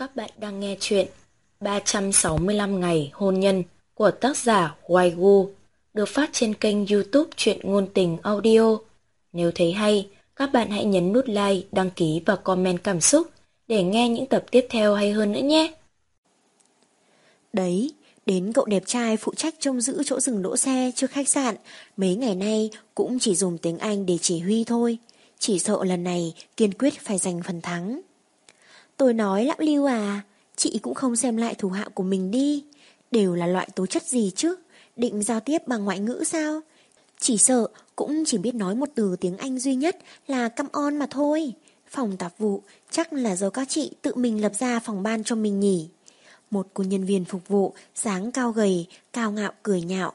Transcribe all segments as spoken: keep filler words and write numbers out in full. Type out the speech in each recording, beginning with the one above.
Các bạn đang nghe chuyện ba trăm sáu mươi lăm ngày hôn nhân của tác giả Hoài Gu, được phát trên kênh YouTube Truyện Ngôn Tình Audio. Nếu thấy hay, các bạn hãy nhấn nút like, đăng ký và comment cảm xúc để nghe những tập tiếp theo hay hơn nữa nhé. Đấy, đến cậu đẹp trai phụ trách trông giữ chỗ dừng đỗ xe trước khách sạn, mấy ngày nay cũng chỉ dùng tiếng Anh để chỉ huy thôi. Chỉ sợ lần này kiên quyết phải giành phần thắng. Tôi nói lão Lưu à, chị cũng không xem lại thủ hạ của mình đi. Đều là loại tố chất gì chứ, định giao tiếp bằng ngoại ngữ sao? Chỉ sợ cũng chỉ biết nói một từ tiếng Anh duy nhất là come on mà thôi. Phòng tạp vụ chắc là do các chị tự mình lập ra phòng ban cho mình nhỉ. Một cô nhân viên phục vụ dáng cao gầy, cao ngạo cười nhạo.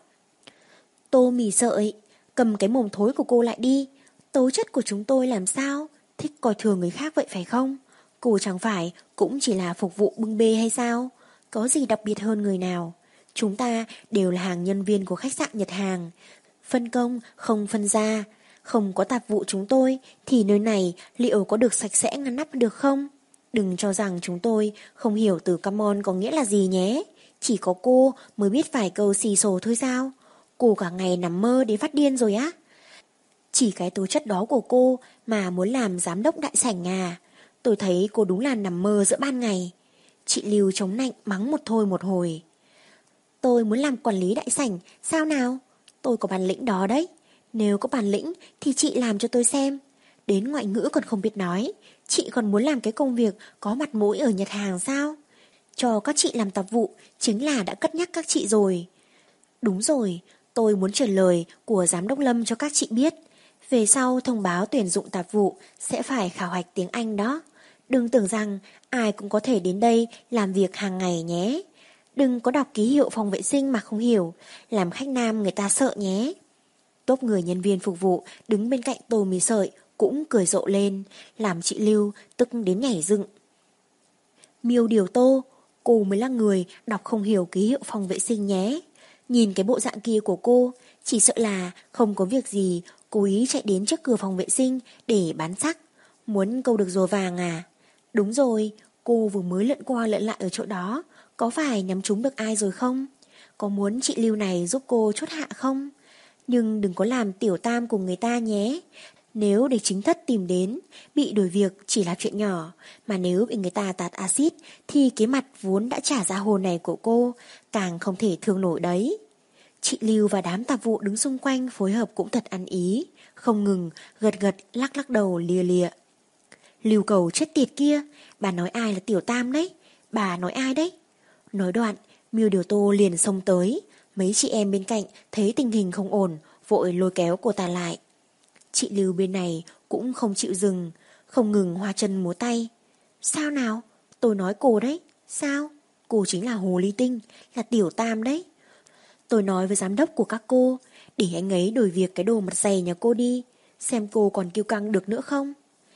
Tô mì sợi, cầm cái mồm thối của cô lại đi. Tố chất của chúng tôi làm sao? Thích coi thường người khác vậy phải không? Cô chẳng phải cũng chỉ là phục vụ bưng bê hay sao? Có gì đặc biệt hơn người nào? Chúng ta đều là hàng nhân viên của khách sạn Nhật Hàng. Phân công không phân ra. Không có tạp vụ chúng tôi thì nơi này liệu có được sạch sẽ ngăn nắp được không? Đừng cho rằng chúng tôi không hiểu từ come on có nghĩa là gì nhé. Chỉ có cô mới biết vài câu xì xồ thôi sao? Cô cả ngày nằm mơ đến phát điên rồi á. Chỉ cái tố chất đó của cô mà muốn làm giám đốc đại sảnh à? Tôi thấy cô đúng là nằm mơ giữa ban ngày. Chị Lưu chống nạnh mắng một thôi một hồi. Tôi muốn làm quản lý đại sảnh, sao nào? Tôi có bản lĩnh đó đấy. Nếu có bản lĩnh thì chị làm cho tôi xem. Đến ngoại ngữ còn không biết nói. Chị còn muốn làm cái công việc có mặt mũi ở Nhật Hàng sao? Cho các chị làm tạp vụ chính là đã cất nhắc các chị rồi. Đúng rồi, tôi muốn truyền lời của giám đốc Lâm cho các chị biết. Về sau thông báo tuyển dụng tạp vụ sẽ phải khảo hạch tiếng Anh đó. Đừng tưởng rằng ai cũng có thể đến đây làm việc hàng ngày nhé. Đừng có đọc ký hiệu phòng vệ sinh mà không hiểu, làm khách nam người ta sợ nhé. Tốp người nhân viên phục vụ đứng bên cạnh Tô Mì Sợi cũng cười rộ lên, làm chị Lưu tức đến nhảy dựng. Miêu Điều Tô, cô mới là người đọc không hiểu ký hiệu phòng vệ sinh nhé. Nhìn cái bộ dạng kia của cô, chỉ sợ là không có việc gì cố ý chạy đến trước cửa phòng vệ sinh để bán sắc. Muốn câu được rùa vàng à? Đúng rồi, cô vừa mới lượn qua lượn lại ở chỗ đó, có phải nhắm trúng được ai rồi không? Có muốn chị Lưu này giúp cô chốt hạ không? Nhưng đừng có làm tiểu tam của người ta nhé. Nếu để chính thất tìm đến, bị đuổi việc chỉ là chuyện nhỏ, mà nếu bị người ta tạt axit thì cái mặt vốn đã trả ra hồn này của cô càng không thể thương nổi đấy. Chị Lưu và đám tạp vụ đứng xung quanh phối hợp cũng thật ăn ý, không ngừng gật gật lắc lắc đầu lia lịa. Lưu Cầu chết tiệt kia, bà nói ai là tiểu tam đấy? Bà nói ai đấy? Nói đoạn, Miêu Điều Tô liền xông tới. Mấy chị em bên cạnh thấy tình hình không ổn, vội lôi kéo cô ta lại. Chị Lưu bên này cũng không chịu dừng, không ngừng hoa chân múa tay. Sao nào? Tôi nói cô đấy. Sao? Cô chính là hồ ly tinh, là tiểu tam đấy. Tôi nói với giám đốc của các cô, để anh ấy đổi việc cái đồ mặt dày nhà cô đi, xem cô còn kiêu căng được nữa không.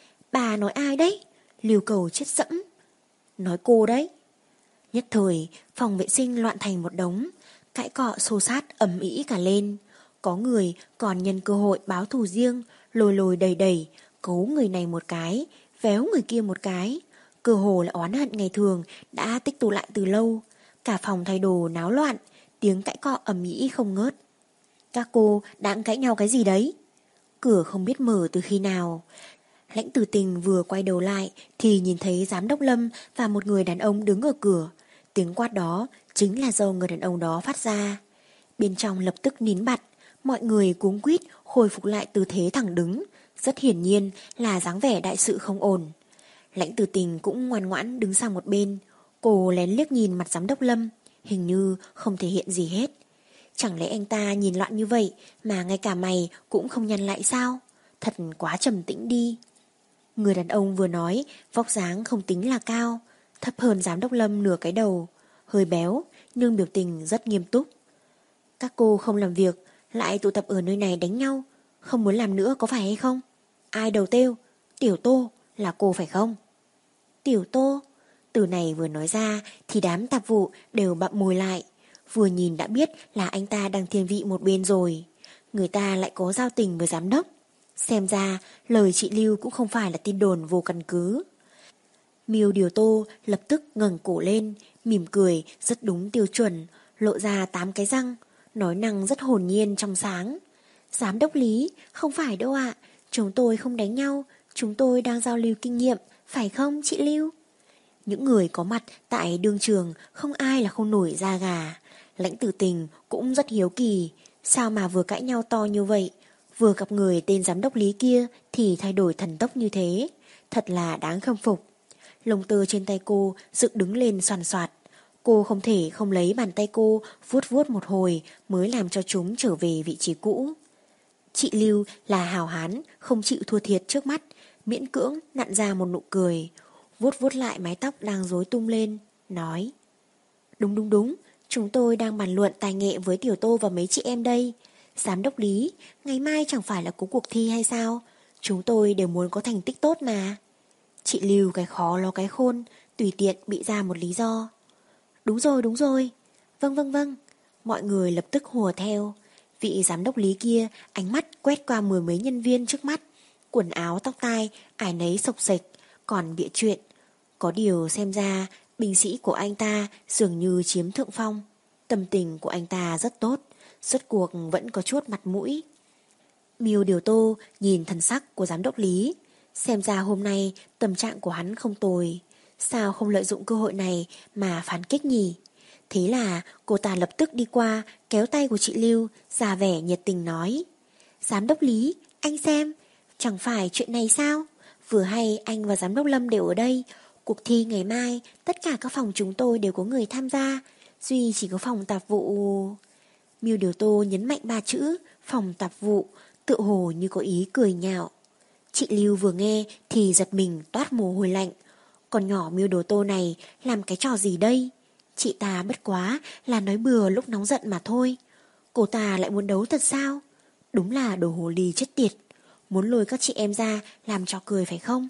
Bà nói ai đấy? Lưu Cầu chết dẫm. Nói cô đấy. Nhất thời, phòng vệ sinh loạn thành một đống, cãi cọ xô sát ầm ĩ cả lên. Có người còn nhân cơ hội báo thù riêng, lồi lồi đầy đầy, cấu người này một cái, véo người kia một cái. Cơ hồ là oán hận ngày thường đã tích tụ lại từ lâu. Cả phòng thay đồ náo loạn, tiếng cãi cọ ầm ĩ không ngớt. Các cô đang cãi nhau cái gì đấy? Cửa không biết mở từ khi nào. Lãnh Tử Tình vừa quay đầu lại thì nhìn thấy giám đốc Lâm và một người đàn ông đứng ở cửa. Tiếng quát đó chính là do người đàn ông đó phát ra. Bên trong lập tức nín bặt, mọi người cuống quýt khôi phục lại tư thế thẳng đứng, rất hiển nhiên là dáng vẻ đại sự không ổn. Lãnh Tử Tình cũng ngoan ngoãn đứng sang một bên, cô lén liếc nhìn mặt giám đốc Lâm, hình như không thể hiện gì hết. Chẳng lẽ anh ta nhìn loạn như vậy mà ngay cả mày cũng không nhăn lại sao? Thật quá trầm tĩnh đi. Người đàn ông vừa nói, vóc dáng không tính là cao, thấp hơn giám đốc Lâm nửa cái đầu, hơi béo nhưng biểu tình rất nghiêm túc. Các cô không làm việc, lại tụ tập ở nơi này đánh nhau, không muốn làm nữa có phải hay không? Ai đầu têu? Tiểu Tô, là cô phải không? Tiểu Tô? Từ này vừa nói ra thì đám tạp vụ đều bặm môi lại, vừa nhìn đã biết là anh ta đang thiên vị một bên rồi. Người ta lại có giao tình với giám đốc. Xem ra lời chị Lưu cũng không phải là tin đồn vô căn cứ. Miêu Điều Tô lập tức ngẩng cổ lên, mỉm cười rất đúng tiêu chuẩn, lộ ra tám cái răng, nói năng rất hồn nhiên trong sáng. Giám đốc Lý, không phải đâu ạ, chúng tôi không đánh nhau, chúng tôi đang giao lưu kinh nghiệm, phải không chị Lưu? Những người có mặt tại đương trường không ai là không nổi da gà. Lãnh Tử Tình cũng rất hiếu kỳ, sao mà vừa cãi nhau to như vậy, vừa gặp người tên giám đốc Lý kia thì thay đổi thần tốc như thế, thật là đáng khâm phục. Lông tơ trên tay cô dựng đứng lên xoàn xoạt, cô không thể không lấy bàn tay cô vuốt vuốt một hồi mới làm cho chúng trở về vị trí cũ. Chị Lưu là hào hán, không chịu thua thiệt trước mắt, miễn cưỡng nặn ra một nụ cười, vuốt vuốt lại mái tóc đang rối tung lên, nói: Đúng đúng đúng, chúng tôi đang bàn luận tài nghệ với Tiểu Tô và mấy chị em đây. Giám đốc Lý, ngày mai chẳng phải là có cuộc thi hay sao? Chúng tôi đều muốn có thành tích tốt mà. Chị Lưu cái khó lo cái khôn, tùy tiện bị ra một lý do. Đúng rồi, đúng rồi. Vâng vâng vâng. Mọi người lập tức hùa theo. Vị giám đốc Lý kia ánh mắt quét qua mười mấy nhân viên trước mắt. Quần áo tóc tai ai nấy xộc xệch, còn bịa chuyện. Có điều xem ra binh sĩ của anh ta dường như chiếm thượng phong. Tâm tình của anh ta rất tốt, rốt cuộc vẫn có chút mặt mũi. Miêu Điều Tô nhìn thần sắc của giám đốc Lý, xem ra hôm nay tâm trạng của hắn không tồi. Sao không lợi dụng cơ hội này mà phán kích nhỉ? Thế là cô ta lập tức đi qua, kéo tay của chị Lưu, ra vẻ nhiệt tình nói: Giám đốc Lý, anh xem, chẳng phải chuyện này sao? Vừa hay anh và giám đốc Lâm đều ở đây. Cuộc thi ngày mai, tất cả các phòng chúng tôi đều có người tham gia, duy chỉ có phòng tạp vụ. Miêu Điều Tô nhấn mạnh ba chữ phòng tạp vụ, tựa hồ như có ý cười nhạo. Chị Lưu vừa nghe thì giật mình toát mồ hôi lạnh. Con nhỏ Miêu Điều Tô này làm cái trò gì đây? Chị ta bất quá là nói bừa lúc nóng giận mà thôi. Cô ta lại muốn đấu thật sao? Đúng là đồ hồ ly chết tiệt, muốn lôi các chị em ra làm trò cười phải không?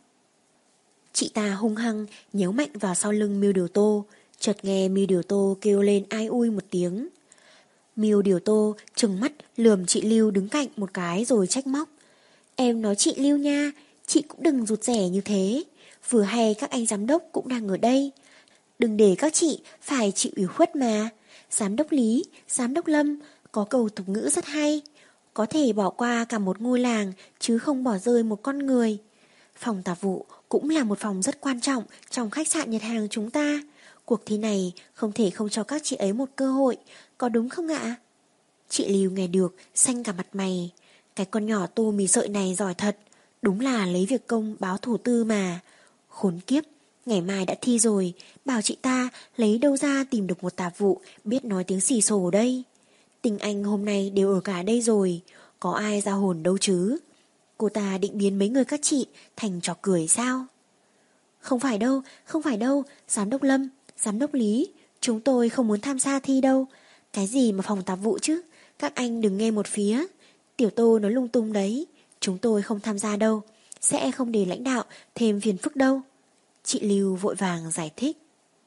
Chị ta hung hăng nhéo mạnh vào sau lưng Miêu Điều Tô, chợt nghe Miêu Điều Tô kêu lên ai ui một tiếng. Miêu Điều Tô trừng mắt lườm chị Lưu đứng cạnh một cái rồi trách móc: Em nói chị Lưu nha, chị cũng đừng rụt rẻ như thế. Vừa hay các anh giám đốc cũng đang ở đây, đừng để các chị phải chịu ủy khuất mà. Giám đốc Lý, giám đốc Lâm có câu tục ngữ rất hay: có thể bỏ qua cả một ngôi làng chứ không bỏ rơi một con người. Phòng tạp vụ cũng là một phòng rất quan trọng trong khách sạn Nhật Hàng chúng ta. Cuộc thi này không thể không cho các chị ấy một cơ hội, có đúng không ạ? Chị Lưu nghe được xanh cả mặt mày. Cái con nhỏ tô mì sợi này giỏi thật, đúng là lấy việc công báo thủ tư mà. Khốn kiếp, ngày mai đã thi rồi, bảo chị ta lấy đâu ra tìm được một tạp vụ biết nói tiếng xì xồ đây. Tình anh hôm nay đều ở cả đây rồi, có ai ra hồn đâu chứ. Cô ta định biến mấy người các chị thành trò cười sao? Không phải đâu, không phải đâu, giám đốc Lâm, giám đốc Lý, chúng tôi không muốn tham gia thi đâu. Cái gì mà phòng tạp vụ chứ, các anh đừng nghe một phía. Tiểu Tô nói lung tung đấy, chúng tôi không tham gia đâu, sẽ không để lãnh đạo thêm phiền phức đâu. Chị Lưu vội vàng giải thích.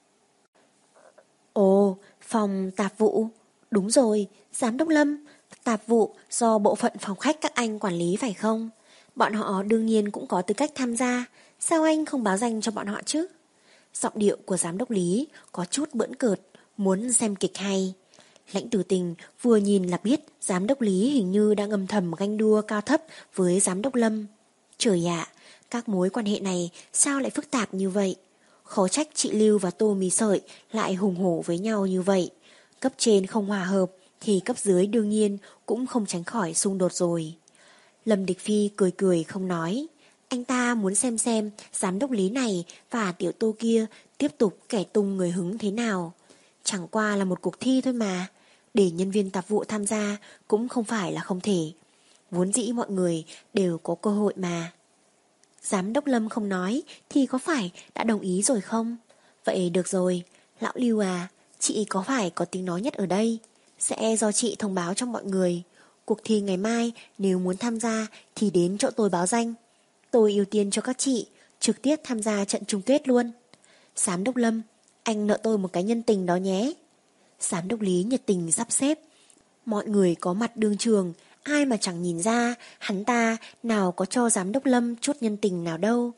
Ồ, phòng tạp vụ, đúng rồi, giám đốc Lâm, tạp vụ do bộ phận phòng khách các anh quản lý phải không? Bọn họ đương nhiên cũng có tư cách tham gia, sao anh không báo danh cho bọn họ chứ? Giọng điệu của giám đốc Lý có chút bỡn cợt, muốn xem kịch hay. Lãnh Tử Tình vừa nhìn là biết giám đốc Lý hình như đang âm thầm ganh đua cao thấp với giám đốc Lâm. Trời ạ, các mối quan hệ này sao lại phức tạp như vậy? Khó trách chị Lưu và Tô Mì Sợi lại hùng hổ với nhau như vậy. Cấp trên không hòa hợp thì cấp dưới đương nhiên cũng không tránh khỏi xung đột rồi. Lâm Địch Phi cười cười không nói. Anh ta muốn xem xem giám đốc Lý này và tiểu Tô kia tiếp tục kẻ tung người hứng thế nào. Chẳng qua là một cuộc thi thôi mà, để nhân viên tạp vụ tham gia cũng không phải là không thể. Vốn dĩ mọi người đều có cơ hội mà. Giám đốc Lâm không nói thì có phải đã đồng ý rồi không? Vậy được rồi, lão Lưu à, chị có phải có tiếng nói nhất ở đây? Sẽ do chị thông báo cho mọi người. Cuộc thi ngày mai nếu muốn tham gia thì đến chỗ tôi báo danh. Tôi ưu tiên cho các chị trực tiếp tham gia trận chung kết luôn. Giám đốc Lâm, anh nợ tôi một cái nhân tình đó nhé. Giám đốc Lý nhiệt tình sắp xếp. Mọi người có mặt đương trường, ai mà chẳng nhìn ra hắn ta nào có cho giám đốc Lâm chút nhân tình nào đâu.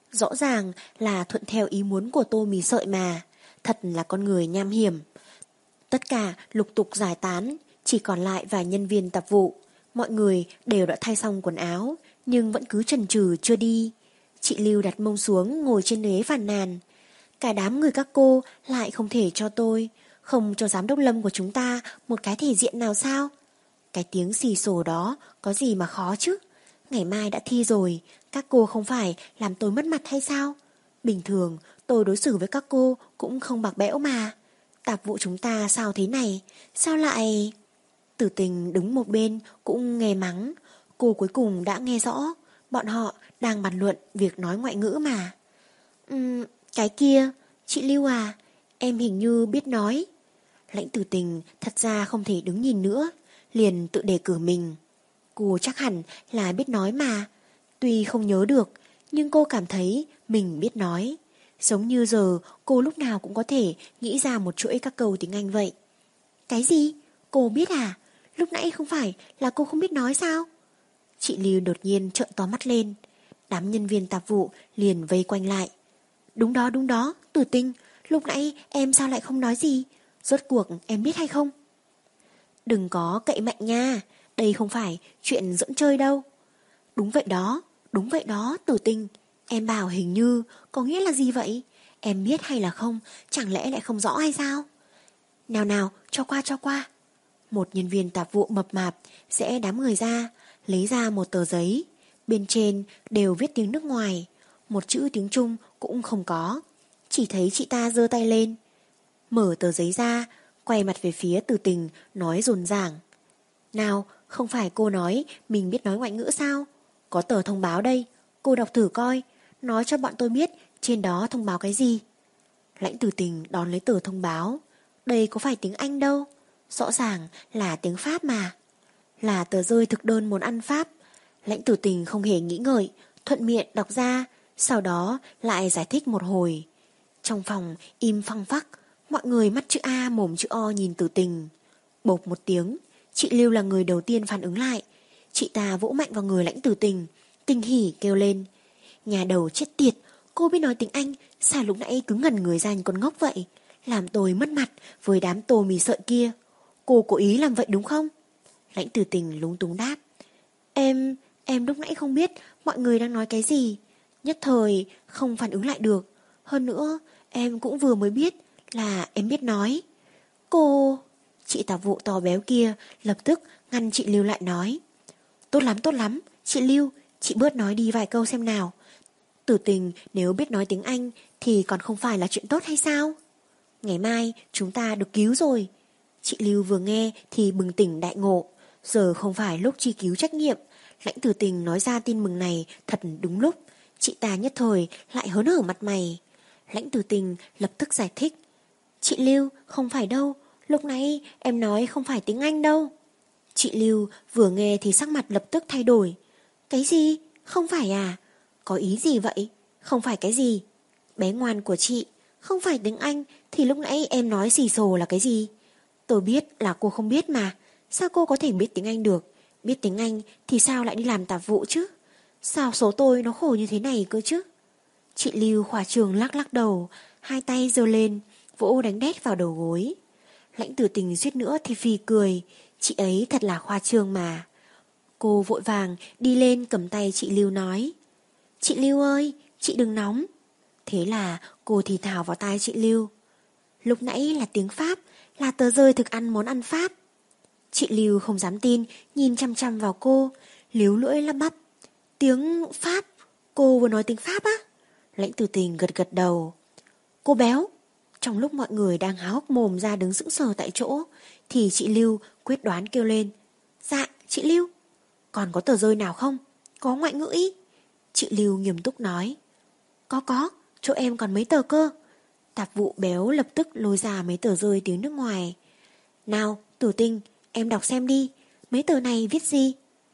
Rõ ràng là thuận theo ý muốn của Tô Mì Sợi mà. Thật là con người nham hiểm. Tất cả lục tục giải tán, chỉ còn lại vài nhân viên tạp vụ. Mọi người đều đã thay xong quần áo, nhưng vẫn cứ chần chừ chưa đi. Chị Lưu đặt mông xuống ngồi trên ghế phàn nàn. Cả đám người các cô lại không thể cho tôi, không cho giám đốc Lâm của chúng ta một cái thể diện nào sao? Cái tiếng xì xồ đó có gì mà khó chứ? Ngày mai đã thi rồi, các cô không phải làm tôi mất mặt hay sao? Bình thường tôi đối xử với các cô cũng không bạc bẽo mà. Tạp vụ chúng ta sao thế này? Sao lại... Tử Tình đứng một bên cũng nghe mắng. Cô cuối cùng đã nghe rõ. Bọn họ đang bàn luận việc nói ngoại ngữ mà. Uhm, cái kia, chị Lưu à, em hình như biết nói. Lãnh Tử Tình thật ra không thể đứng nhìn nữa, liền tự đề cử mình. Cô chắc hẳn là biết nói mà. Tuy không nhớ được, nhưng cô cảm thấy mình biết nói. Giống như giờ cô lúc nào cũng có thể nghĩ ra một chuỗi các câu tiếng Anh vậy. Cái gì? Cô biết à? Lúc nãy không phải là cô không biết nói sao? Chị Lưu đột nhiên trợn to mắt lên. Đám nhân viên tạp vụ liền vây quanh lại. Đúng đó, đúng đó, Tử Tình, lúc nãy em sao lại không nói gì? Rốt cuộc em biết hay không? Đừng có cậy mạnh nha, đây không phải chuyện giỡn chơi đâu. Đúng vậy đó, đúng vậy đó, Tử Tình. Em bảo hình như, có nghĩa là gì vậy? Em biết hay là không, chẳng lẽ lại không rõ hay sao? Nào nào, cho qua cho qua. Một nhân viên tạp vụ mập mạp sẽ đám người ra, lấy ra một tờ giấy. Bên trên đều viết tiếng nước ngoài, một chữ tiếng Trung cũng không có. Chỉ thấy chị ta giơ tay lên, mở tờ giấy ra, quay mặt về phía Tử Tình, nói dồn dàng. Nào, không phải cô nói mình biết nói ngoại ngữ sao? Có tờ thông báo đây, cô đọc thử coi, nói cho bọn tôi biết trên đó thông báo cái gì. Lãnh Tử Tình đón lấy tờ thông báo. Đây có phải tiếng Anh đâu, rõ ràng là tiếng Pháp mà. Là tờ rơi thực đơn món ăn Pháp. Lãnh Tử Tình không hề nghĩ ngợi, thuận miệng đọc ra, sau đó lại giải thích một hồi. Trong phòng im phăng phắc, mọi người mắt chữ A mồm chữ O nhìn Tử Tình. Bộp một tiếng, chị Lưu là người đầu tiên phản ứng lại. Chị ta vỗ mạnh vào người Lãnh Tử Tình, kinh hỉ kêu lên. Nhà đầu chết tiệt, cô biết nói tiếng Anh, sao lúc nãy cứ ngẩn người ra như con ngốc vậy? Làm tôi mất mặt với đám Tô Mì Sợi kia. Cô cố ý làm vậy đúng không? Lãnh Tử Tình lúng túng đáp. Em, em lúc nãy không biết mọi người đang nói cái gì. Nhất thời không phản ứng lại được. Hơn nữa, em cũng vừa mới biết là em biết nói. Cô... Chị tạp vụ to béo kia lập tức ngăn chị Lưu lại nói. Tốt lắm, tốt lắm, chị Lưu, chị bớt nói đi vài câu xem nào. Tử Tình nếu biết nói tiếng Anh thì còn không phải là chuyện tốt hay sao? Ngày mai chúng ta được cứu rồi. Chị Lưu vừa nghe thì bừng tỉnh đại ngộ. Giờ không phải lúc truy cứu trách nhiệm. Lãnh Tử Tình nói ra tin mừng này thật đúng lúc. Chị ta nhất thời lại hớn hở mặt mày. Lãnh Tử Tình lập tức giải thích. Chị Lưu, không phải đâu, lúc nãy em nói không phải tiếng Anh đâu. Chị Lưu vừa nghe thì sắc mặt lập tức thay đổi. Cái gì? Không phải à? Có ý gì vậy? Không phải cái gì? Bé ngoan của chị, không phải tiếng Anh thì lúc nãy em nói xì xồ là cái gì? Tôi biết là cô không biết mà. Sao cô có thể biết tiếng Anh được? Biết tiếng Anh thì sao lại đi làm tạp vụ chứ? Sao số tôi nó khổ như thế này cơ chứ? Chị Lưu khỏa trường lắc lắc đầu, hai tay giơ lên, vỗ đánh đét vào đầu gối. Lãnh Tử Tình suýt nữa thì phì cười. Chị ấy thật là khoa trương mà. Cô vội vàng đi lên cầm tay chị Lưu nói. Chị Lưu ơi, chị đừng nóng. Thế là cô thì thào vào tai chị Lưu. Lúc nãy là tiếng Pháp, là tờ rơi thực ăn món ăn Pháp. Chị Lưu không dám tin, nhìn chăm chăm vào cô, líu lưỡi lắp bắp. Tiếng Pháp? Cô vừa nói tiếng Pháp á? Lãnh Tử Tình gật gật đầu. Cô béo. Trong lúc mọi người đang há hốc mồm ra đứng sững sờ tại chỗ, thì chị Lưu quyết đoán kêu lên. Dạ, chị Lưu. Còn có tờ rơi nào không? Có ngoại ngữ ý. Chị Lưu nghiêm túc nói. Có có, chỗ em còn mấy tờ cơ. Tạp vụ béo lập tức lôi ra mấy tờ rơi tiếng nước ngoài. Nào, Tử Tình, em đọc xem đi. Mấy tờ này viết gì?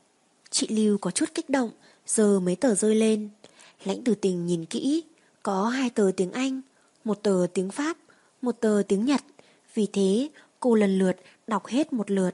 Chị Lưu có chút kích động, giơ mấy tờ rơi lên. Lãnh Tử Tình nhìn kỹ, có hai tờ tiếng Anh, một tờ tiếng Pháp, một tờ tiếng Nhật. Vì thế cô lần lượt đọc hết một lượt.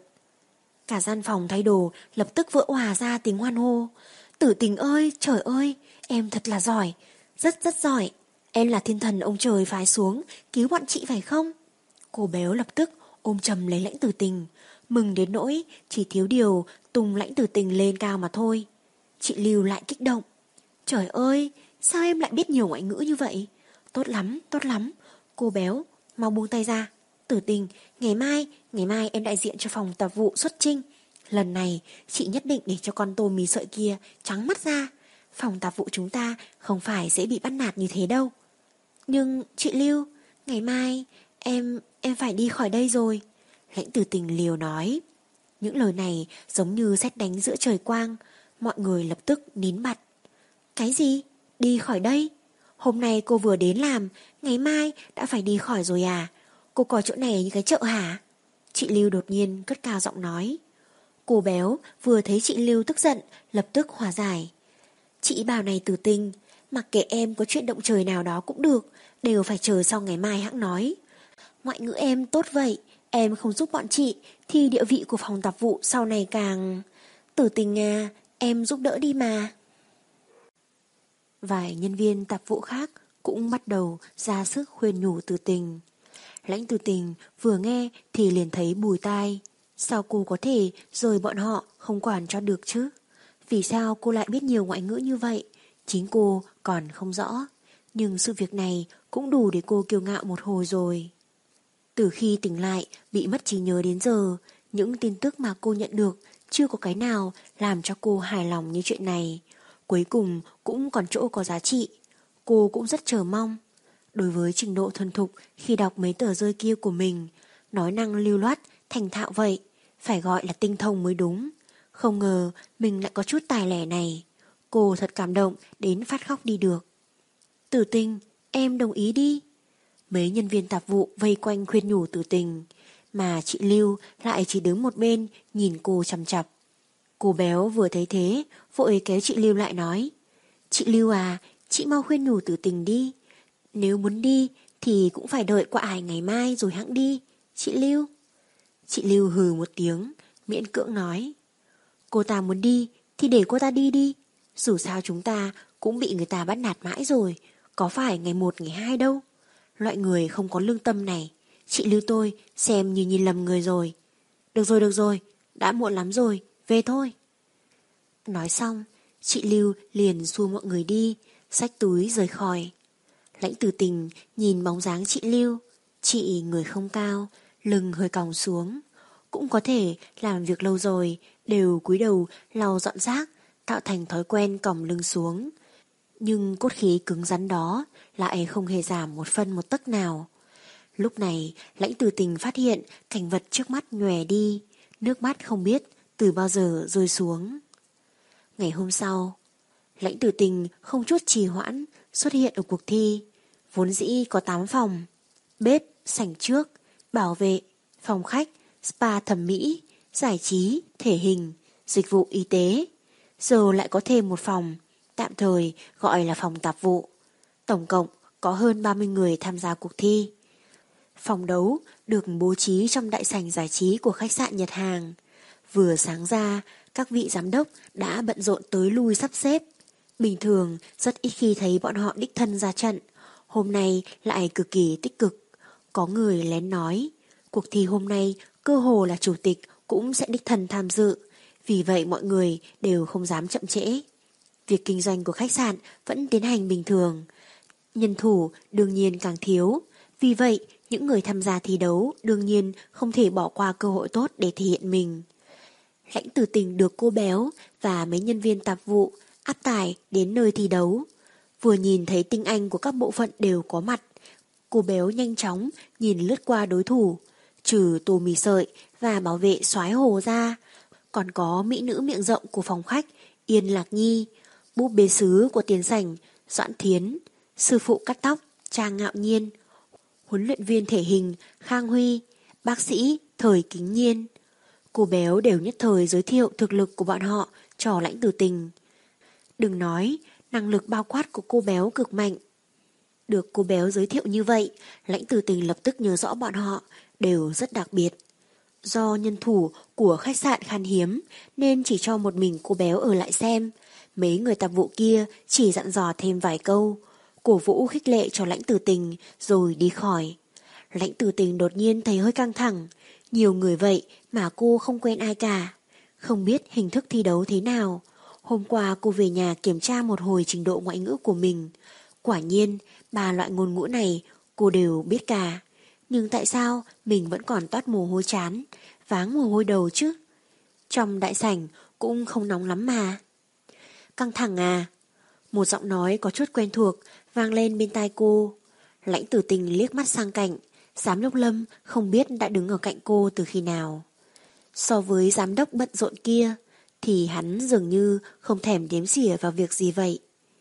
Cả gian phòng thay đồ lập tức vỡ òa ra tiếng hoan hô. Tử Tình ơi, trời ơi, em thật là giỏi. Rất rất giỏi. Em là thiên thần ông trời phái xuống cứu bọn chị phải không? Cô béo lập tức ôm chầm lấy Lãnh Tử Tình, mừng đến nỗi chỉ thiếu điều tung Lãnh Tử Tình lên cao mà thôi. Chị Lưu lại kích động. Trời ơi, sao em lại biết nhiều ngoại ngữ như vậy? Tốt lắm, tốt lắm. Cô béo, mau buông tay ra. Tử Tình, ngày mai, ngày mai em đại diện cho phòng tạp vụ xuất chinh. Lần này, chị nhất định để cho con tô mì sợi kia trắng mắt ra. Phòng tạp vụ chúng ta không phải dễ bị bắt nạt như thế đâu. Nhưng, chị Lưu, ngày mai, em, em phải đi khỏi đây rồi. Lãnh Tử Tình liều nói. Những lời này giống như sét đánh giữa trời quang. Mọi người lập tức nín bặt. Cái gì? Đi khỏi đây? Hôm nay cô vừa đến làm, ngày mai đã phải đi khỏi rồi à? Cô coi chỗ này như cái chợ hả? Chị Lưu đột nhiên cất cao giọng nói. Cô béo vừa thấy chị Lưu tức giận, lập tức hòa giải. Chị bảo này Tử Tình, mặc kệ em có chuyện động trời nào đó cũng được, đều phải chờ sau ngày mai hãng nói. Ngoại ngữ em tốt vậy, em không giúp bọn chị, thì địa vị của phòng tạp vụ sau này càng... Tử Tình à, em giúp đỡ đi mà. Vài nhân viên tạp vụ khác cũng bắt đầu ra sức khuyên nhủ Tử Tình. Lãnh Tử Tình vừa nghe thì liền thấy bùi tai. Sao cô có thể rời bọn họ không quản cho được chứ? Vì sao cô lại biết nhiều ngoại ngữ như vậy? Chính cô còn không rõ. Nhưng sự việc này cũng đủ để cô kiêu ngạo một hồi rồi. Từ khi tỉnh lại bị mất trí nhớ đến giờ, những tin tức mà cô nhận được chưa có cái nào làm cho cô hài lòng như chuyện này. Cuối cùng cũng còn chỗ có giá trị. Cô cũng rất chờ mong. Đối với trình độ thuần thục khi đọc mấy tờ rơi kia của mình, nói năng lưu loát, thành thạo vậy, phải gọi là tinh thông mới đúng. Không ngờ mình lại có chút tài lẻ này. Cô thật cảm động đến phát khóc đi được. Tử Tình, em đồng ý đi. Mấy nhân viên tạp vụ vây quanh khuyên nhủ Tử Tình, mà chị Lưu lại chỉ đứng một bên nhìn cô chằm chằm. Cô béo vừa thấy thế, vội kéo chị Lưu lại nói. Chị Lưu à, chị mau khuyên nhủ Tử Tình đi. Nếu muốn đi thì cũng phải đợi qua ải ngày mai rồi hẵng đi. Chị Lưu. Chị Lưu hừ một tiếng, miễn cưỡng nói. Cô ta muốn đi thì để cô ta đi đi. Dù sao chúng ta cũng bị người ta bắt nạt mãi rồi, có phải ngày một ngày hai đâu. Loại người không có lương tâm này, chị Lưu tôi xem như nhìn lầm người rồi. Được rồi, được rồi, đã muộn lắm rồi, về thôi. Nói xong, chị Lưu liền xua mọi người đi, xách túi rời khỏi. Lãnh Tử Tình nhìn bóng dáng chị Lưu. Chị người không cao, lưng hơi còng xuống. Cũng có thể làm việc lâu rồi đều cúi đầu lau dọn rác, tạo thành thói quen còng lưng xuống. Nhưng cốt khí cứng rắn đó lại không hề giảm một phân một tấc nào. Lúc này Lãnh Tử Tình phát hiện cảnh vật trước mắt nhòe đi, nước mắt không biết từ bao giờ rơi xuống. Ngày hôm sau, Lãnh Tử Tình không chút trì hoãn xuất hiện ở cuộc thi. Vốn dĩ có tám phòng: bếp, sảnh trước, bảo vệ, phòng khách, spa thẩm mỹ, giải trí, thể hình, dịch vụ y tế. Giờ lại có thêm một phòng, tạm thời gọi là phòng tạp vụ. Tổng cộng có hơn ba mươi người tham gia cuộc thi. Phòng đấu được bố trí trong đại sảnh giải trí của khách sạn Nhật Hàng. Vừa sáng ra, các vị giám đốc đã bận rộn tới lui sắp xếp. Bình thường rất ít khi thấy bọn họ đích thân ra trận, hôm nay lại cực kỳ tích cực. Có người lén nói, cuộc thi hôm nay cơ hồ là chủ tịch cũng sẽ đích thân tham dự, vì vậy mọi người đều không dám chậm trễ. Việc kinh doanh của khách sạn vẫn tiến hành bình thường. Nhân thủ đương nhiên càng thiếu, vì vậy những người tham gia thi đấu đương nhiên không thể bỏ qua cơ hội tốt để thể hiện mình. Lãnh Tử Tình được cô béo và mấy nhân viên tạp vụ áp tải đến nơi thi đấu. Vừa nhìn thấy tinh anh của các bộ phận đều có mặt, cô béo nhanh chóng nhìn lướt qua đối thủ. Trừ Tô Mì Sợi và bảo vệ Soái Hồ ra, còn có mỹ nữ miệng rộng của phòng khách Yên Lạc Nhi, búp bê sứ của tiền sảnh Doãn Thiến, sư phụ cắt tóc Trang Ngạo Nhiên, huấn luyện viên thể hình Khang Huy, bác sĩ Thời Kính Nhiên. Cô béo đều nhất thời giới thiệu thực lực của bọn họ cho Lãnh Tử Tình. Đừng nói, năng lực bao quát của cô béo cực mạnh. Được cô béo giới thiệu như vậy, Lãnh Tử Tình lập tức nhớ rõ bọn họ đều rất đặc biệt. Do nhân thủ của khách sạn khan hiếm nên chỉ cho một mình cô béo ở lại xem. Mấy người tạp vụ kia chỉ dặn dò thêm vài câu. cổ vũ khích lệ cho Lãnh Tử Tình rồi đi khỏi. Lãnh Tử Tình đột nhiên thấy hơi căng thẳng, nhiều người vậy mà cô không quen ai cả, không biết hình thức thi đấu thế nào. Hôm qua cô về nhà kiểm tra một hồi trình độ ngoại ngữ của mình, quả nhiên ba loại ngôn ngữ này cô đều biết cả. Nhưng tại sao mình vẫn còn toát mồ hôi trán, váng mồ hôi đầu chứ? Trong đại sảnh cũng không nóng lắm mà. Căng thẳng à? Một giọng nói có chút quen thuộc vang lên bên tai cô. Lãnh Tử Tình liếc mắt sang cạnh, giám đốc Lâm không biết đã đứng ở cạnh cô từ khi nào. So với giám đốc bận rộn kia thì hắn dường như không thèm đếm xỉa vào việc gì vậy.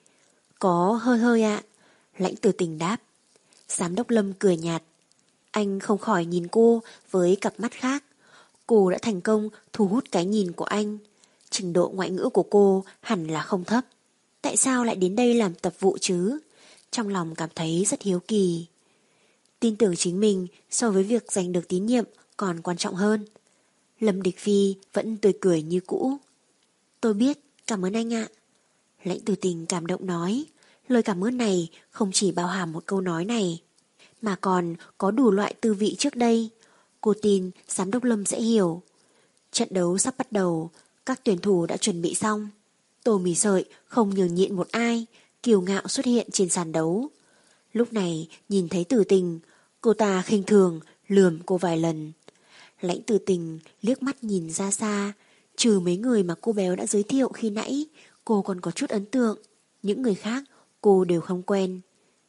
Có hơi hơi ạ. Lãnh Tử Tình đáp. Giám đốc Lâm cười nhạt. Anh không khỏi nhìn cô với cặp mắt khác. Cô đã thành công thu hút cái nhìn của anh. Trình độ ngoại ngữ của cô hẳn là không thấp. Tại sao lại đến đây làm tập vụ chứ? Trong lòng cảm thấy rất hiếu kỳ. Tin tưởng chính mình so với việc giành được tín nhiệm còn quan trọng hơn. Lâm Địch Phi vẫn tươi cười như cũ. Tôi biết, cảm ơn anh ạ. Lãnh Tử Tình cảm động nói. Lời cảm ơn này không chỉ bao hàm một câu nói này, mà còn có đủ loại tư vị trước đây. Cô tin giám đốc Lâm sẽ hiểu. Trận đấu sắp bắt đầu, các tuyển thủ đã chuẩn bị xong. Tô Mì Sợi không nhường nhịn một ai, kiêu ngạo xuất hiện trên sàn đấu. Lúc này nhìn thấy Tử Tình, cô ta khinh thường lườm cô vài lần. Lãnh Tử Tình liếc mắt nhìn ra xa, trừ mấy người mà cô béo đã giới thiệu khi nãy, cô còn có chút ấn tượng. Những người khác cô đều không quen.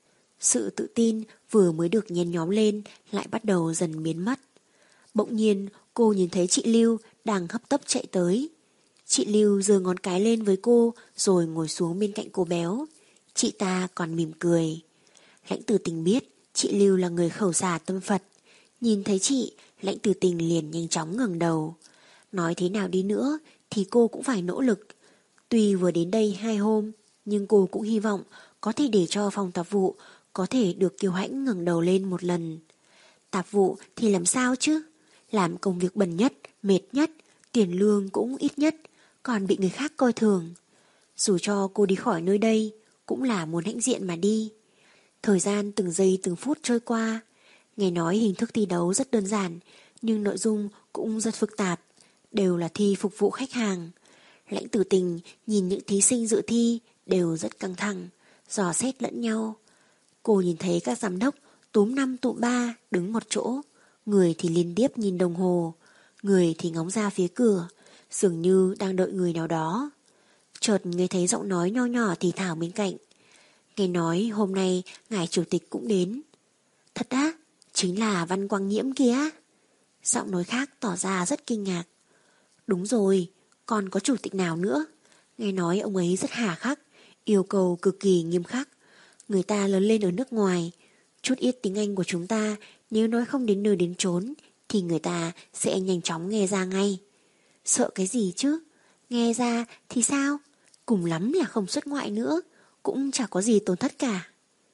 Sự tự tin vừa mới được nhen nhóm lên lại bắt đầu dần biến mất. Bỗng nhiên cô nhìn thấy chị Lưu đang hấp tấp chạy tới. Chị Lưu giơ ngón cái lên với cô rồi ngồi xuống bên cạnh cô béo. Chị ta còn mỉm cười. Lãnh Tử Tình biết chị Lưu là người khẩu xà tâm Phật. Nhìn thấy chị, Lãnh Tử Tình liền nhanh chóng ngẩng đầu. Nói thế nào đi nữa thì cô cũng phải nỗ lực. Tuy vừa đến đây hai hôm, nhưng cô cũng hy vọng có thể để cho phòng tạp vụ có thể được kiêu hãnh ngẩng đầu lên một lần. Tạp vụ thì làm sao chứ? Làm công việc bẩn nhất, mệt nhất, tiền lương cũng ít nhất, còn bị người khác coi thường. Dù cho cô đi khỏi nơi đây, cũng là muốn hãnh diện mà đi. Thời gian từng giây từng phút trôi qua. Nghe nói hình thức thi đấu rất đơn giản, nhưng nội dung cũng rất phức tạp, đều là thi phục vụ khách hàng. Lãnh Tử Tình nhìn những thí sinh dự thi đều rất căng thẳng, dò xét lẫn nhau. Cô nhìn thấy các giám đốc túm năm tụm ba đứng một chỗ, người thì liên tiếp nhìn đồng hồ, người thì ngóng ra phía cửa, dường như đang đợi người nào đó. Chợt nghe thấy giọng nói nho nhỏ thì thào bên cạnh. Nghe nói hôm nay ngài chủ tịch cũng đến. Thật á? Chính là Văn Quang Nhiễm kia. Giọng nói khác tỏ ra rất kinh ngạc. Đúng rồi, còn có chủ tịch nào nữa? Nghe nói ông ấy rất hà khắc, yêu cầu cực kỳ nghiêm khắc. Người ta lớn lên ở nước ngoài, chút ít tiếng Anh của chúng ta nếu nói không đến nơi đến chốn thì người ta sẽ nhanh chóng nghe ra ngay. Sợ cái gì chứ? Nghe ra thì sao? Cùng lắm là không xuất ngoại nữa, cũng chả có gì tổn thất cả.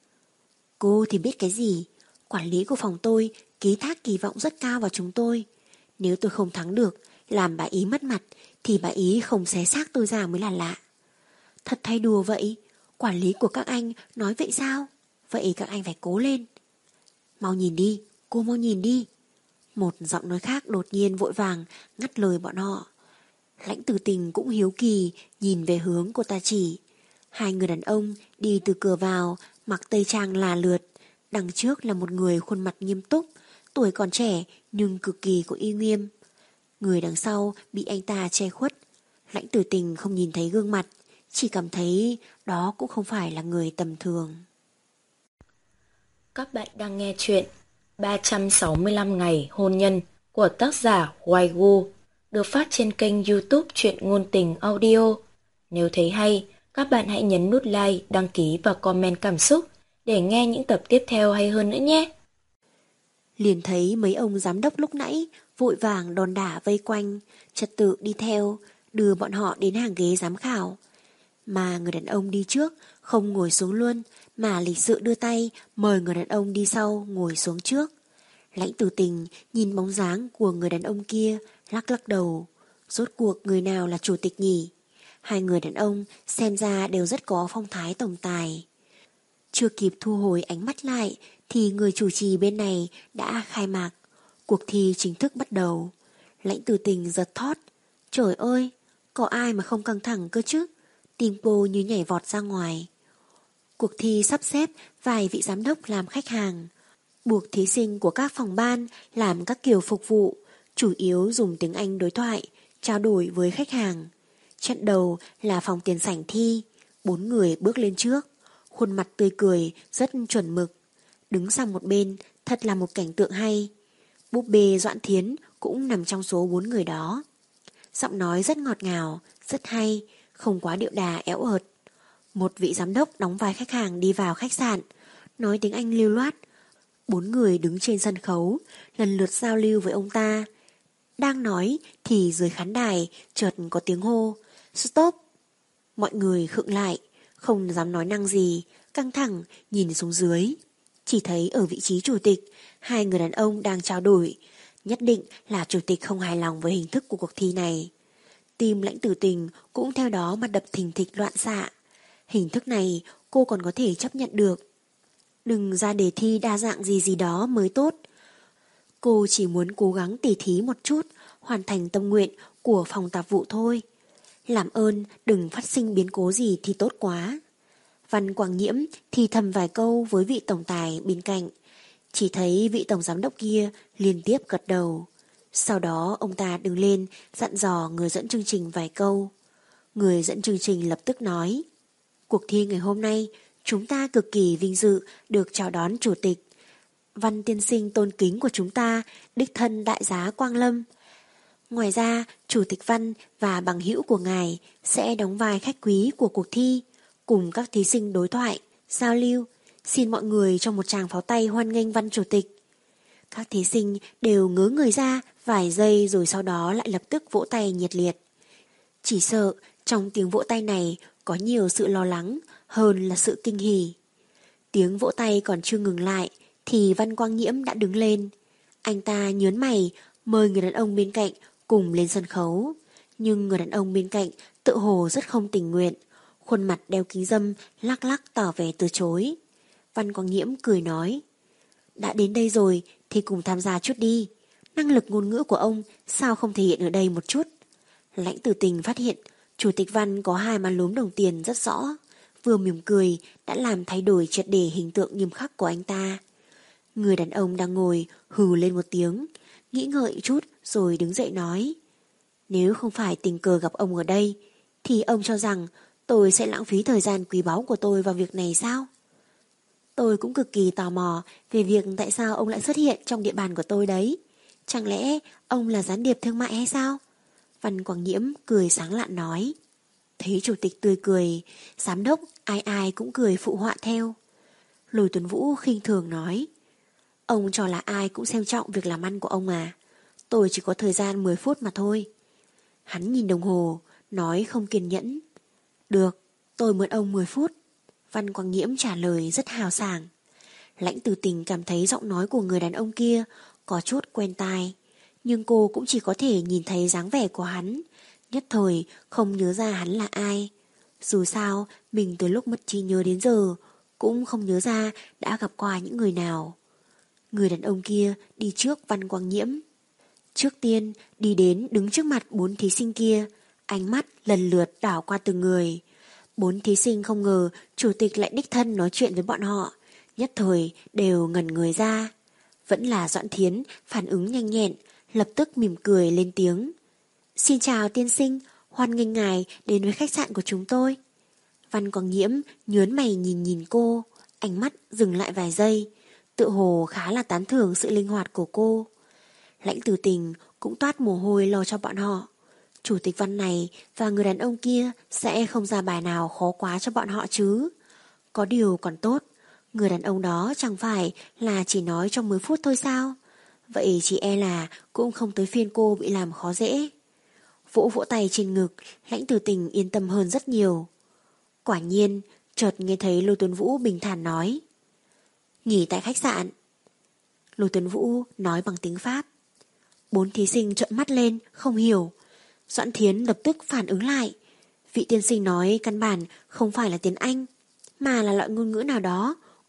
Cô thì biết cái gì? Quản lý của phòng tôi ký thác kỳ vọng rất cao vào chúng tôi. Nếu tôi không thắng được, làm bà ý mất mặt, thì bà ý không xé xác tôi ra mới là lạ. Thật thay đùa vậy? Quản lý của các anh nói vậy sao? Vậy các anh phải cố lên. Mau nhìn đi, cô mau nhìn đi. Một giọng nói khác đột nhiên vội vàng ngắt lời bọn họ. Lãnh Tử Tình cũng hiếu kỳ nhìn về hướng cô ta chỉ. Hai người đàn ông đi từ cửa vào, mặc tây trang là lượt. Đằng trước là một người khuôn mặt nghiêm túc, tuổi còn trẻ nhưng cực kỳ có uy nghiêm. Người đằng sau bị anh ta che khuất. Lãnh Tử Tình không nhìn thấy gương mặt, chỉ cảm thấy đó cũng không phải là người tầm thường. Các bạn đang nghe chuyện ba trăm sáu mươi lăm ngày hôn nhân của tác giả Hoài Gu, được phát trên kênh YouTube Truyện Ngôn Tình Audio. Nếu thấy hay, các bạn hãy nhấn nút like, đăng ký và comment cảm xúc để nghe những tập tiếp theo hay hơn nữa nhé. Liền thấy mấy ông giám đốc lúc nãy vội vàng đòn đả vây quanh, trật tự đi theo, đưa bọn họ đến hàng ghế giám khảo. Mà người đàn ông đi trước không ngồi xuống luôn, mà lịch sự đưa tay mời người đàn ông đi sau ngồi xuống trước. Lãnh Tử Tình nhìn bóng dáng của người đàn ông kia, lắc lắc đầu. Rốt cuộc người nào là chủ tịch nhỉ? Hai người đàn ông xem ra đều rất có phong thái tổng tài. Chưa kịp thu hồi ánh mắt lại thì người chủ trì bên này đã khai mạc. Cuộc thi chính thức bắt đầu. Lãnh Tử Tình giật thót. Trời ơi, có ai mà không căng thẳng cơ chứ? Tim cô như nhảy vọt ra ngoài. Cuộc thi sắp xếp vài vị giám đốc làm khách hàng, buộc thí sinh của các phòng ban làm các kiểu phục vụ, chủ yếu dùng tiếng Anh đối thoại, trao đổi với khách hàng. Trận đầu là phòng tiền sảnh thi, bốn người bước lên trước, khuôn mặt tươi cười rất chuẩn mực. Đứng sang một bên thật là một cảnh tượng hay. Búp bê Doãn Thiến cũng nằm trong số bốn người đó. Giọng nói rất ngọt ngào, rất hay, không quá điệu đà éo ợt. Một vị giám đốc đóng vai khách hàng đi vào khách sạn, nói tiếng Anh lưu loát. Bốn người đứng trên sân khấu, lần lượt giao lưu với ông ta. Đang nói thì dưới khán đài chợt có tiếng hô Stop. Mọi người khựng lại, không dám nói năng gì, căng thẳng nhìn xuống dưới. Chỉ thấy ở vị trí chủ tịch, hai người đàn ông đang trao đổi. Nhất định là chủ tịch không hài lòng với hình thức của cuộc thi này. Tim Lãnh Tử Tình cũng theo đó mà đập thình thịch loạn xạ. Hình thức này cô còn có thể chấp nhận được. Đừng ra đề thi đa dạng gì gì đó mới tốt. Cô chỉ muốn cố gắng tỉ thí một chút, hoàn thành tâm nguyện của phòng tạp vụ thôi. Làm ơn đừng phát sinh biến cố gì thì tốt quá. Văn Quang Nhiễm thì thầm vài câu với vị tổng tài bên cạnh. Chỉ thấy vị tổng giám đốc kia liên tiếp gật đầu. Sau đó ông ta đứng lên dặn dò người dẫn chương trình vài câu. Người dẫn chương trình lập tức nói: Cuộc thi ngày hôm nay chúng ta cực kỳ vinh dự được chào đón chủ tịch Văn tiên sinh tôn kính của chúng ta, đích thân đại giá Quang Lâm. Ngoài ra, chủ tịch Văn và bằng hữu của ngài sẽ đóng vai khách quý của cuộc thi, cùng các thí sinh đối thoại, giao lưu. Xin mọi người cho một tràng pháo tay hoan nghênh Văn chủ tịch. Các thí sinh đều ngớ người ra vài giây rồi sau đó lại lập tức vỗ tay nhiệt liệt. Chỉ sợ trong tiếng vỗ tay này có nhiều sự lo lắng hơn là sự kinh hỉ. Tiếng vỗ tay còn chưa ngừng lại thì Văn Quang Nhiễm đã đứng lên. Anh ta nhớn mày mời người đàn ông bên cạnh cùng lên sân khấu. Nhưng người đàn ông bên cạnh tự hồ rất không tình nguyện, khuôn mặt đeo kính râm lắc lắc tỏ vẻ từ chối. Văn Quang Nhiễm cười nói: Đã đến đây rồi thì cùng tham gia chút đi. Năng lực ngôn ngữ của ông sao không thể hiện ở đây một chút? Lãnh Tử Tình phát hiện chủ tịch Văn có hai má lúm đồng tiền rất rõ, vừa mỉm cười đã làm thay đổi triệt để hình tượng nghiêm khắc của anh ta. Người đàn ông đang ngồi hừ lên một tiếng, nghĩ ngợi chút rồi đứng dậy nói: Nếu không phải tình cờ gặp ông ở đây thì ông cho rằng tôi sẽ lãng phí thời gian quý báu của tôi vào việc này sao? Tôi cũng cực kỳ tò mò về việc tại sao ông lại xuất hiện trong địa bàn của tôi đấy. Chẳng lẽ ông là gián điệp thương mại hay sao? Văn Quang Nhiễm cười sáng lạn nói. Thấy chủ tịch tươi cười, giám đốc ai ai cũng cười phụ họa theo. Lôi Tuấn Vũ khinh thường nói: Ông cho là ai cũng xem trọng việc làm ăn của ông à? Tôi chỉ có thời gian mười phút mà thôi. Hắn nhìn đồng hồ, nói không kiên nhẫn. Được, tôi mượn ông mười phút. Văn Quang Nhiễm trả lời rất hào sảng. Lãnh Tử Tình cảm thấy giọng nói của người đàn ông kia có chút quen tai, nhưng cô cũng chỉ có thể nhìn thấy dáng vẻ của hắn, nhất thời không nhớ ra hắn là ai. Dù sao, mình từ lúc mất trí nhớ đến giờ cũng không nhớ ra đã gặp qua những người nào. Người đàn ông kia đi trước Văn Quang Nhiễm. Trước tiên đi đến đứng trước mặt bốn thí sinh kia, ánh mắt lần lượt đảo qua từng người. Bốn thí sinh không ngờ chủ tịch lại đích thân nói chuyện với bọn họ, nhất thời đều ngẩn người ra. Vẫn là Doãn Thiến phản ứng nhanh nhẹn, lập tức mỉm cười lên tiếng. Xin chào tiên sinh, hoan nghênh ngài đến với khách sạn của chúng tôi. Văn Quang Nhiễm nhớn mày nhìn nhìn cô, ánh mắt dừng lại vài giây, tự hồ khá là tán thưởng sự linh hoạt của cô. Lãnh Tử Tình cũng toát mồ hôi lo cho bọn họ. Chủ tịch Văn này và người đàn ông kia sẽ không ra bài nào khó quá cho bọn họ chứ. Có điều còn tốt, người đàn ông đó chẳng phải là chỉ nói trong mười phút thôi sao? Vậy chỉ e là cũng không tới phiên cô bị làm khó dễ. Vỗ vỗ tay trên ngực, Lãnh Tử Tình yên tâm hơn rất nhiều. Quả nhiên, chợt nghe thấy Lôi Tuấn Vũ bình thản nói: Nghỉ tại khách sạn. Lôi Tuấn Vũ nói bằng tiếng Pháp. Bốn thí sinh trợn mắt lên, không hiểu. Doãn Thiến lập tức phản ứng lại. Vị tiên sinh nói căn bản không phải là tiếng Anh, mà là loại ngôn ngữ nào đó,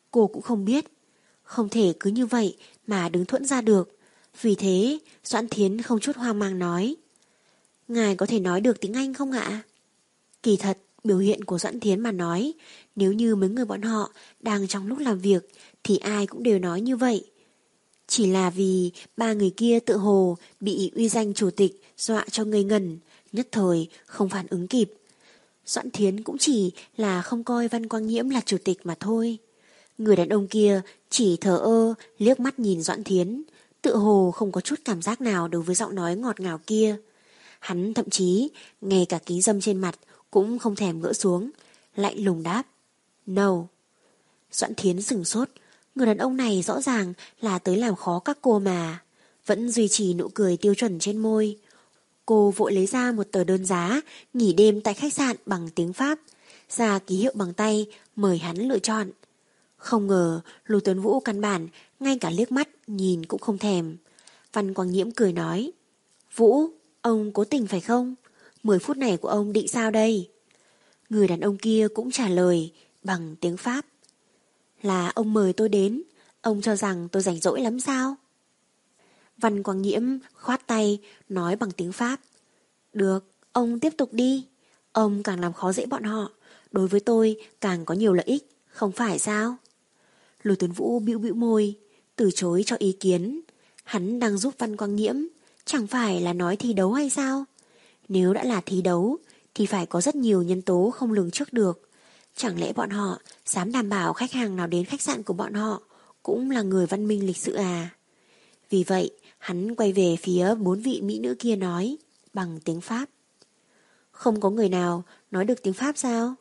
Cô cũng không biết. Không thể cứ như vậy mà đứng thuẫn ra được. Vì thế Doãn Thiến không chút hoang mang nói: Ngài có thể nói được tiếng Anh không ạ? Kỳ thật, biểu hiện của Doãn Thiến mà nói, nếu như mấy người bọn họ đang trong lúc làm việc thì ai cũng đều nói như vậy. Chỉ là vì ba người kia tự hồ bị uy danh chủ tịch dọa cho ngây ngẩn, nhất thời không phản ứng kịp. Doãn Thiến cũng chỉ là không coi Văn Quang Nhiễm là chủ tịch mà thôi. Người đàn ông kia chỉ thờ ơ liếc mắt nhìn Doãn Thiến, tự hồ không có chút cảm giác nào đối với giọng nói ngọt ngào kia. Hắn thậm chí ngay cả kính dâm trên mặt cũng không thèm gỡ xuống, lạnh lùng đáp: No. Doãn Thiến sửng sốt, người đàn ông này rõ ràng là tới làm khó các cô mà, vẫn duy trì nụ cười tiêu chuẩn trên môi. Cô vội lấy ra một tờ đơn giá nghỉ đêm tại khách sạn bằng tiếng Pháp, ra ký hiệu bằng tay mời hắn lựa chọn. Không ngờ Lưu Tuấn Vũ căn bản ngay cả liếc mắt nhìn cũng không thèm. Văn Quang Nhiễm cười nói: Vũ, ông cố tình phải không? Mười phút này của ông định sao đây? Người đàn ông kia cũng trả lời bằng tiếng Pháp: Là ông mời tôi đến, ông cho rằng tôi rảnh rỗi lắm sao? Văn Quang Nhiễm khoát tay nói bằng tiếng Pháp: Được, ông tiếp tục đi. Ông càng làm khó dễ bọn họ, đối với tôi càng có nhiều lợi ích, không phải sao? Lưu Tuấn Vũ bĩu bĩu môi, từ chối cho ý kiến. Hắn đang giúp Văn Quang Nhiễm, chẳng phải là nói thi đấu hay sao? Nếu đã là thi đấu thì phải có rất nhiều nhân tố không lường trước được. Chẳng lẽ bọn họ dám đảm bảo khách hàng nào đến khách sạn của bọn họ cũng là người văn minh lịch sự à? Vì vậy hắn quay về phía bốn vị mỹ nữ kia nói bằng tiếng Pháp: Không có người nào nói được tiếng Pháp sao?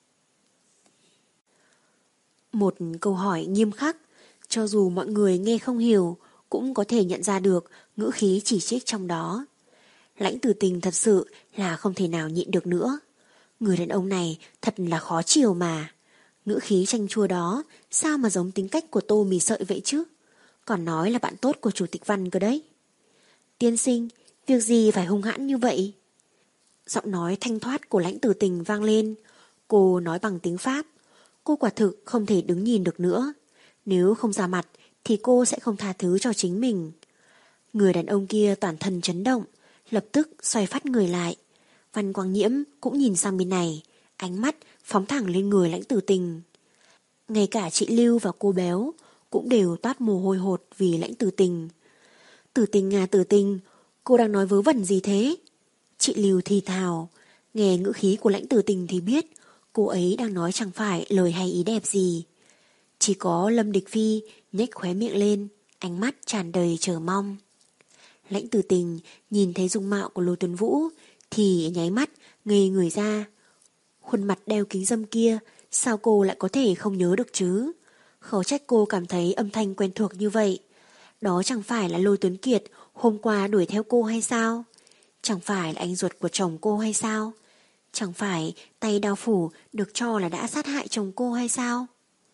Một câu hỏi nghiêm khắc, cho dù mọi người nghe không hiểu cũng có thể nhận ra được ngữ khí chỉ trích trong đó. Lãnh Tử Tình thật sự là không thể nào nhịn được nữa. Người đàn ông này thật là khó chiều mà. Ngữ khí chanh chua đó sao mà giống tính cách của Tô Mì Sợi vậy chứ? Còn nói là bạn tốt của Chủ tịch Văn cơ đấy. Tiên sinh, việc gì phải hung hãn như vậy? Giọng nói thanh thoát của Lãnh Tử Tình vang lên. Cô nói bằng tiếng Pháp. Cô quả thực không thể đứng nhìn được nữa. Nếu không ra mặt thì cô sẽ không tha thứ cho chính mình. Người đàn ông kia toàn thân chấn động, lập tức xoay phát người lại. Văn Quang Nhiễm cũng nhìn sang bên này, ánh mắt phóng thẳng lên người Lãnh Tử Tình. Ngay cả chị Lưu và cô béo cũng đều toát mồ hôi hột vì Lãnh Tử Tình. Tử Tình à Tử Tình, cô đang nói vớ vẩn gì thế? Chị Lưu thì thào, nghe ngữ khí của Lãnh Tử Tình thì biết cô ấy đang nói chẳng phải lời hay ý đẹp gì. Chỉ có Lâm Địch Phi nhếch khóe miệng lên, ánh mắt tràn đầy chờ mong. Lãnh Tử Tình nhìn thấy dung mạo của Lưu Tuấn Vũ thì nháy mắt ngây người ra. Khuôn mặt đeo kính dâm kia sao cô lại có thể không nhớ được chứ? Khó trách cô cảm thấy âm thanh quen thuộc như vậy. Đó chẳng phải là Lôi Tuấn Kiệt hôm qua đuổi theo cô hay sao? Chẳng phải là anh ruột của chồng cô hay sao? Chẳng phải tay đao phủ được cho là đã sát hại chồng cô hay sao?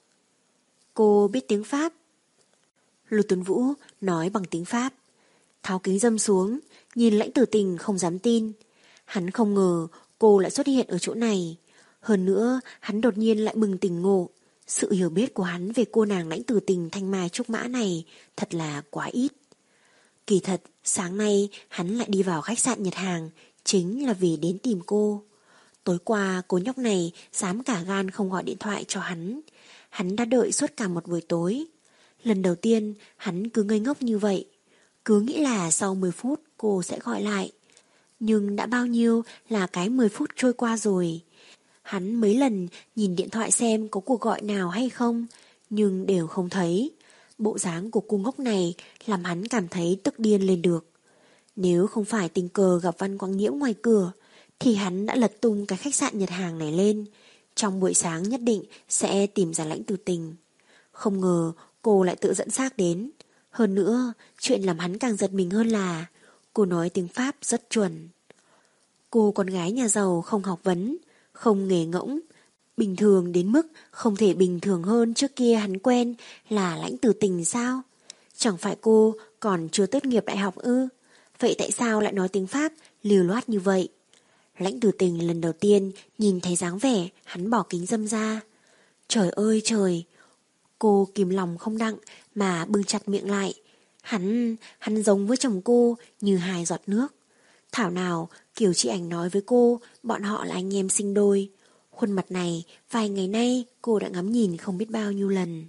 Cô biết tiếng Pháp? Lưu Tuấn Vũ nói bằng tiếng Pháp. Tháo kính dâm xuống, nhìn Lãnh Tử Tình không dám tin. Hắn không ngờ cô lại xuất hiện ở chỗ này. Hơn nữa, hắn đột nhiên lại bừng tỉnh ngộ. Sự hiểu biết của hắn về cô nàng Lãnh Tử Tình thanh mai trúc mã này thật là quá ít. Kỳ thật, sáng nay hắn lại đi vào khách sạn Nhật Hàng chính là vì đến tìm cô. Tối qua cô nhóc này dám cả gan không gọi điện thoại cho hắn. Hắn đã đợi suốt cả một buổi tối. Lần đầu tiên hắn cứ ngây ngốc như vậy, cứ nghĩ là sau mười phút cô sẽ gọi lại. Nhưng đã bao nhiêu là cái mười phút trôi qua rồi. Hắn mấy lần nhìn điện thoại xem có cuộc gọi nào hay không, nhưng đều không thấy. Bộ dáng của cô ngốc này làm hắn cảm thấy tức điên lên được. Nếu không phải tình cờ gặp Văn Quang Nhiễm ngoài cửa thì hắn đã lật tung cái khách sạn Nhật Hàng này lên. Trong buổi sáng nhất định sẽ tìm ra Lãnh Tử Tình. Không ngờ cô lại tự dẫn xác đến. Hơn nữa, chuyện làm hắn càng giật mình hơn là cô nói tiếng Pháp rất chuẩn. Cô con gái nhà giàu không học vấn, không nghề ngỗng, bình thường đến mức không thể bình thường hơn trước kia hắn quen là Lãnh Tử Tình sao? Chẳng phải cô còn chưa tốt nghiệp đại học ư? Vậy tại sao lại nói tiếng Pháp liều loát như vậy? Lãnh Tử Tình lần đầu tiên nhìn thấy dáng vẻ hắn bỏ kính dâm ra. Trời ơi trời! Cô kìm lòng không đặng mà bưng chặt miệng lại. Hắn, hắn giống với chồng cô như hai giọt nước. Thảo nào Kiều Chị Ảnh nói với cô bọn họ là anh em sinh đôi. Khuôn mặt này vài ngày nay cô đã ngắm nhìn không biết bao nhiêu lần.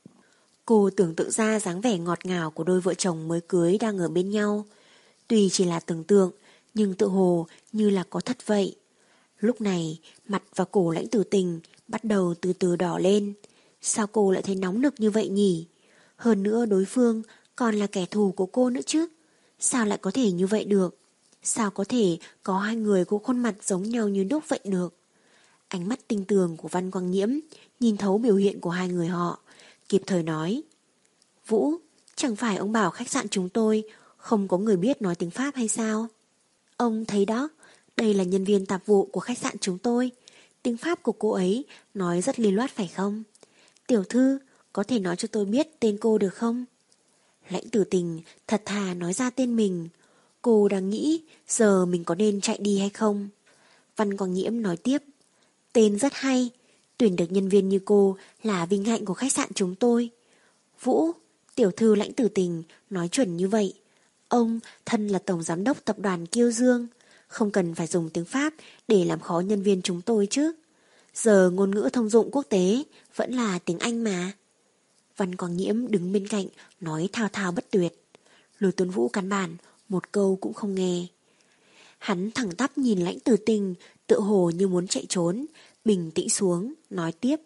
Cô tưởng tượng ra dáng vẻ ngọt ngào của đôi vợ chồng mới cưới đang ở bên nhau. Tuy chỉ là tưởng tượng, nhưng tự hồ như là có thật vậy. Lúc này, mặt và cổ Lãnh Tử Tình bắt đầu từ từ đỏ lên. Sao cô lại thấy nóng nực như vậy nhỉ? Hơn nữa đối phương còn là kẻ thù của cô nữa chứ. Sao lại có thể như vậy được? Sao có thể có hai người có khuôn mặt giống nhau như đúc vậy được? Ánh mắt tinh tường của Văn Quang Nhiễm nhìn thấu biểu hiện của hai người họ, kịp thời nói: Vũ, chẳng phải ông bảo khách sạn chúng tôi không có người biết nói tiếng Pháp hay sao? Ông thấy đó, đây là nhân viên tạp vụ của khách sạn chúng tôi. Tiếng Pháp của cô ấy nói rất lưu loát phải không? Tiểu thư, có thể nói cho tôi biết tên cô được không? Lãnh Tử Tình thật thà nói ra tên mình. Cô đang nghĩ giờ mình có nên chạy đi hay không? Văn Quang Nhiễm nói tiếp: Tên rất hay, tuyển được nhân viên như cô là vinh hạnh của khách sạn chúng tôi. Vũ, tiểu thư Lãnh Tử Tình nói chuẩn như vậy. Ông thân là tổng giám đốc tập đoàn Kiêu Dương, không cần phải dùng tiếng Pháp để làm khó nhân viên chúng tôi chứ. Giờ ngôn ngữ thông dụng quốc tế vẫn là tiếng Anh mà. Văn Quang Nhiễm đứng bên cạnh nói thao thao bất tuyệt. Lôi Tuấn Vũ căn bản một câu cũng không nghe. Hắn thẳng tắp nhìn Lãnh Tử Tình, tựa hồ như muốn chạy trốn, bình tĩnh xuống, nói tiếp: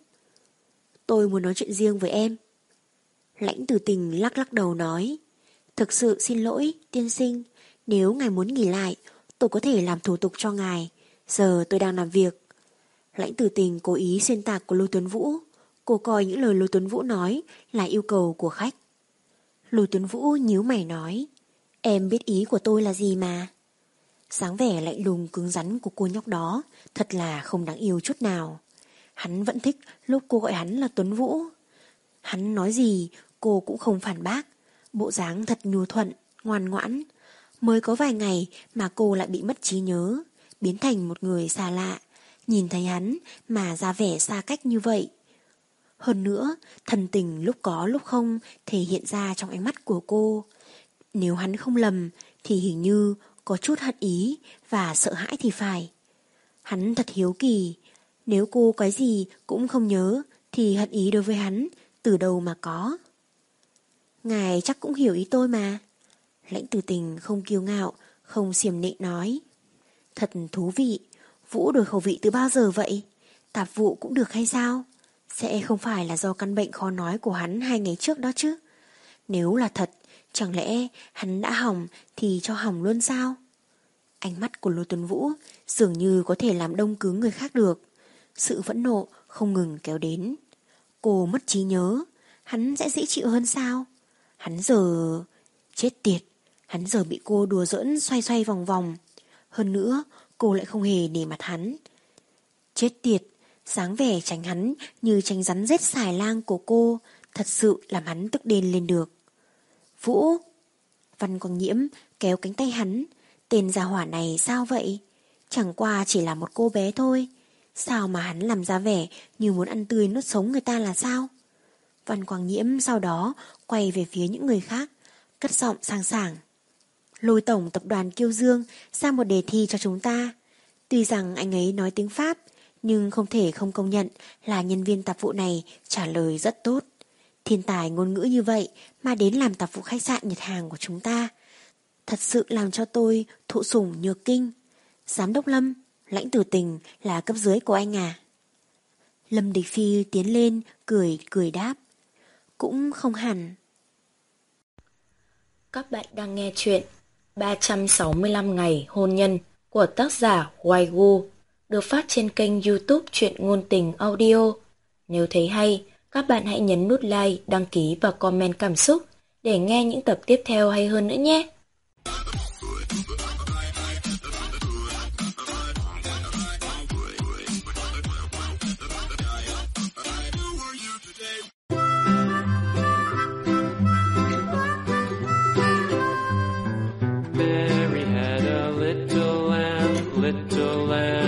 Tôi muốn nói chuyện riêng với em. Lãnh Tử Tình lắc lắc đầu nói: Thực sự xin lỗi, tiên sinh, nếu ngài muốn nghỉ lại, tôi có thể làm thủ tục cho ngài. Giờ tôi đang làm việc. Lãnh Tử Tình cố ý xuyên tạc của Lôi Tuấn Vũ. Cô coi những lời Lôi Tuấn Vũ nói là yêu cầu của khách. Lôi Tuấn Vũ nhíu mày nói: Em biết ý của tôi là gì mà. Dáng vẻ lạnh lùng cứng rắn của cô nhóc đó thật là không đáng yêu chút nào. Hắn vẫn thích lúc cô gọi hắn là Tuấn Vũ. Hắn nói gì cô cũng không phản bác, bộ dáng thật nhu thuận, ngoan ngoãn. Mới có vài ngày mà cô lại bị mất trí nhớ, biến thành một người xa lạ, nhìn thấy hắn mà ra vẻ xa cách như vậy. Hơn nữa, thần tình lúc có lúc không thể hiện ra trong ánh mắt của cô. Nếu hắn không lầm thì hình như có chút hận ý và sợ hãi thì phải. Hắn thật hiếu kỳ, nếu cô cái gì cũng không nhớ thì hận ý đối với hắn từ đâu mà có. Ngài chắc cũng hiểu ý tôi mà. Lãnh Tử Tình không kiêu ngạo, không xiểm nịnh nói: Thật thú vị, Vũ đổi khẩu vị từ bao giờ vậy? Tạp vụ cũng được hay sao? Sẽ không phải là do căn bệnh khó nói của hắn hai ngày trước đó chứ? Nếu là thật, chẳng lẽ hắn đã hỏng thì cho hỏng luôn sao? Ánh mắt của Lôi Tuấn Vũ dường như có thể làm đông cứng người khác được. Sự phẫn nộ không ngừng kéo đến. Cô mất trí nhớ, hắn sẽ dễ chịu hơn sao? Hắn giờ... Chết tiệt, hắn giờ bị cô đùa giỡn xoay xoay vòng vòng. Hơn nữa, cô lại không hề nể mặt hắn. Chết tiệt, dáng vẻ tránh hắn như tránh rắn rết xài lang của cô thật sự làm hắn tức điên lên được. Vũ! Văn Quang Nhiễm kéo cánh tay hắn. Tên gia hỏa này sao vậy? Chẳng qua chỉ là một cô bé thôi. Sao mà hắn làm ra vẻ như muốn ăn tươi nuốt sống người ta là sao? Văn Quang Nhiễm sau đó quay về phía những người khác, cất giọng sang sảng: Lôi tổng tập đoàn Kiêu Dương ra một đề thi cho chúng ta. Tuy rằng anh ấy nói tiếng Pháp, nhưng không thể không công nhận là nhân viên tạp vụ này trả lời rất tốt. Thiên tài ngôn ngữ như vậy mà đến làm tạp vụ khách sạn Nhật Hàng của chúng ta, thật sự làm cho tôi thụ sủng nhược kinh. Giám đốc Lâm, Lãnh Tử Tình là cấp dưới của anh à? Lâm Địch Phi tiến lên cười cười đáp: Cũng không hẳn. Các bạn đang nghe chuyện ba trăm sáu mươi lăm ngày hôn nhân của tác giả Hoài Gu, được phát trên kênh YouTube Truyện Ngôn Tình Audio. Nếu thấy hay, các bạn hãy nhấn nút like, đăng ký và comment cảm xúc để nghe những tập tiếp theo hay hơn nữa nhé. Mary had a little lamb, little lamb.